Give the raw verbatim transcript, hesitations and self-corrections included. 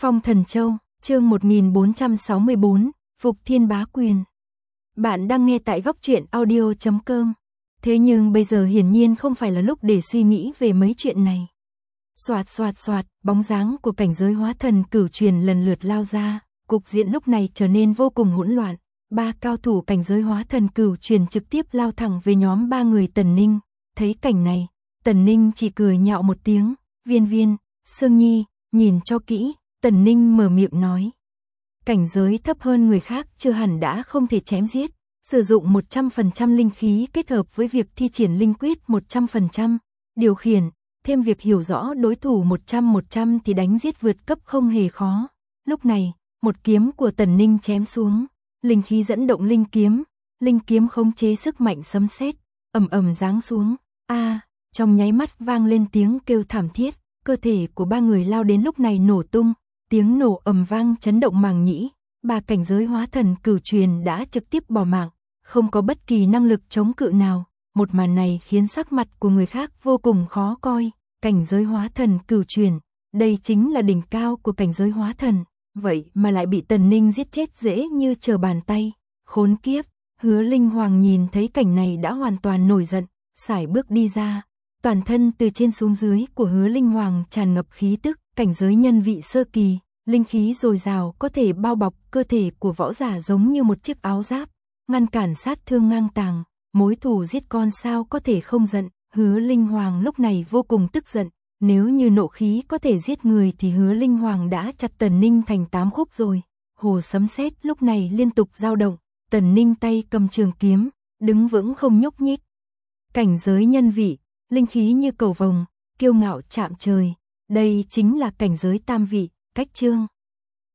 Phong Thần Châu, chương một nghìn bốn trăm sáu mươi tư, Phục Thiên Bá Quyền. Bạn đang nghe tại góc truyện audio chấm com. Thế nhưng bây giờ hiển nhiên không phải là lúc để suy nghĩ về mấy chuyện này. Soạt soạt soạt, bóng dáng của cảnh giới hóa thần cửu truyền lần lượt lao ra, cục diện lúc này trở nên vô cùng hỗn loạn. Ba cao thủ cảnh giới hóa thần cửu truyền trực tiếp lao thẳng về nhóm ba người Tần Ninh. Thấy cảnh này, Tần Ninh chỉ cười nhạo một tiếng, Viên Viên, Sương Nhi, nhìn cho kỹ. Tần Ninh mở miệng nói. Cảnh giới thấp hơn người khác chưa hẳn đã không thể chém giết. Sử dụng một trăm phần trăm linh khí kết hợp với việc thi triển linh quyết một trăm phần trăm, điều khiển, thêm việc hiểu rõ đối thủ một trăm phần trăm thì đánh giết vượt cấp không hề khó. Lúc này, một kiếm của Tần Ninh chém xuống, linh khí dẫn động linh kiếm, linh kiếm khống chế sức mạnh sấm sét, ầm ầm giáng xuống. A, trong nháy mắt vang lên tiếng kêu thảm thiết, cơ thể của ba người lao đến lúc này nổ tung. Tiếng nổ ầm vang chấn động màng nhĩ, ba cảnh giới hóa thần cửu truyền đã trực tiếp bỏ mạng, không có bất kỳ năng lực chống cự nào. Một màn này khiến sắc mặt của người khác vô cùng khó coi. Cảnh giới hóa thần cửu truyền, đây chính là đỉnh cao của cảnh giới hóa thần, vậy mà lại bị Tần Ninh giết chết dễ như trở bàn tay. Khốn kiếp, Hứa Linh Hoàng nhìn thấy cảnh này đã hoàn toàn nổi giận, sải bước đi ra. Toàn thân từ trên xuống dưới của Hứa Linh Hoàng tràn ngập khí tức, cảnh giới nhân vị sơ kỳ, linh khí dồi dào có thể bao bọc cơ thể của võ giả giống như một chiếc áo giáp, ngăn cản sát thương ngang tàng, mối thù giết con sao có thể không giận. Hứa Linh Hoàng lúc này vô cùng tức giận, nếu như nộ khí có thể giết người thì Hứa Linh Hoàng đã chặt Tần Ninh thành tám khúc rồi. Hồ sấm sét lúc này liên tục dao động, Tần Ninh tay cầm trường kiếm, đứng vững không nhúc nhích. Cảnh giới nhân vị, linh khí như cầu vồng, kiêu ngạo chạm trời. Đây chính là cảnh giới tam vị, cách chương.